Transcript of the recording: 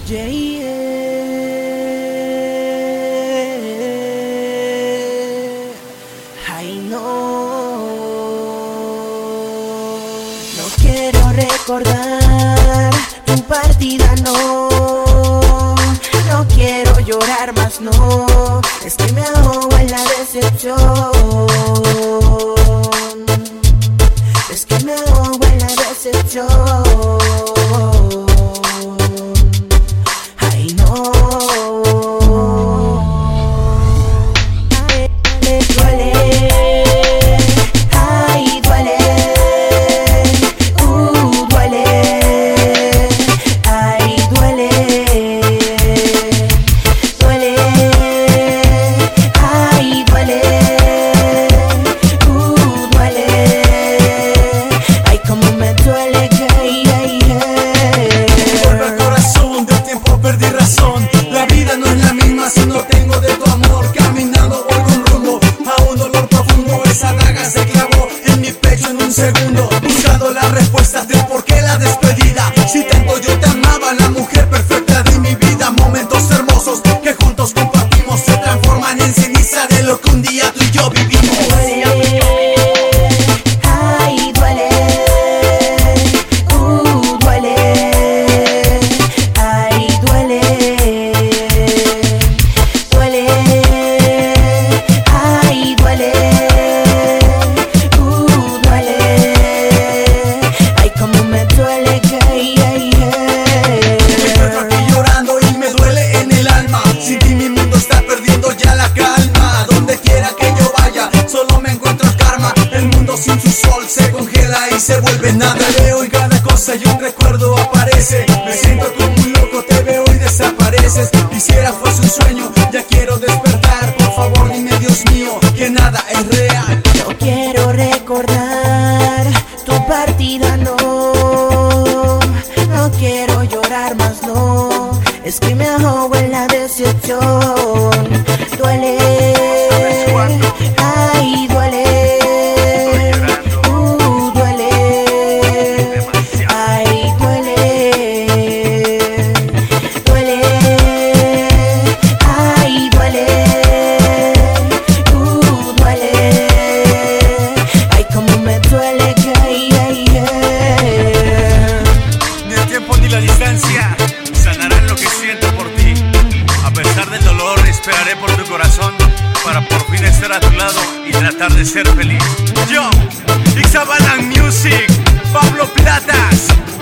Yeah, yeah. Ay, no. No quiero recordar tu partida, no. No quiero llorar más, no. Es que me ahogo en la decepción. Es que me ahogo en la decepción. Ay, no. Me duele. Ay, duele. Duele. Ay, duele. Duele. Ay, duele. Duele. Ay, como me duele. Vuelve al corazón, del tiempo perdí razón. La vida no es la misma si no tengo de tu amor. Caminando voy con rumbo a un dolor profundo. Esa daga se clavó en mi pecho en un segundo, buscando las respuestas del por qué la despedida. Si tanto yo te amaba, la mujer perfecta de mi vida. Momentos hermosos que juntos compartimos se transforman en ceniza de lo que un día tú y yo vivimos. Duele, ay, duele, duele, ay, duele, duele, ay, duele, duele, ay, como me duele, Me encuentro aquí llorando y me duele en el alma. Sin ti mi mundo está perdiendo ya la calma. Donde quiera que yo vaya, solo me encuentro el karma. El mundo sin su sol se congela y se vuelve nada. Te veo y cada cosa y un recuerdo aparece. Me siento como un loco, te veo y desapareces. Quisiera fuese un sueño, ya quiero despertar. Por favor dime, Dios mío, que nada es real. No quiero recordar tu partida, no. No quiero llorar más, no. Es que me ahogo en la decepción. Duele, ay, duele. Duele, ay, duele. Duele, ay, duele. Duele, ay, como me duele, Ni el tiempo ni la distancia sanarán lo que siento por ti. A pesar del dolor, esperaré por tu corazón para por fin estar a tu lado y tratar de ser feliz. Yo, Ixabalan Music, Pablo Platas.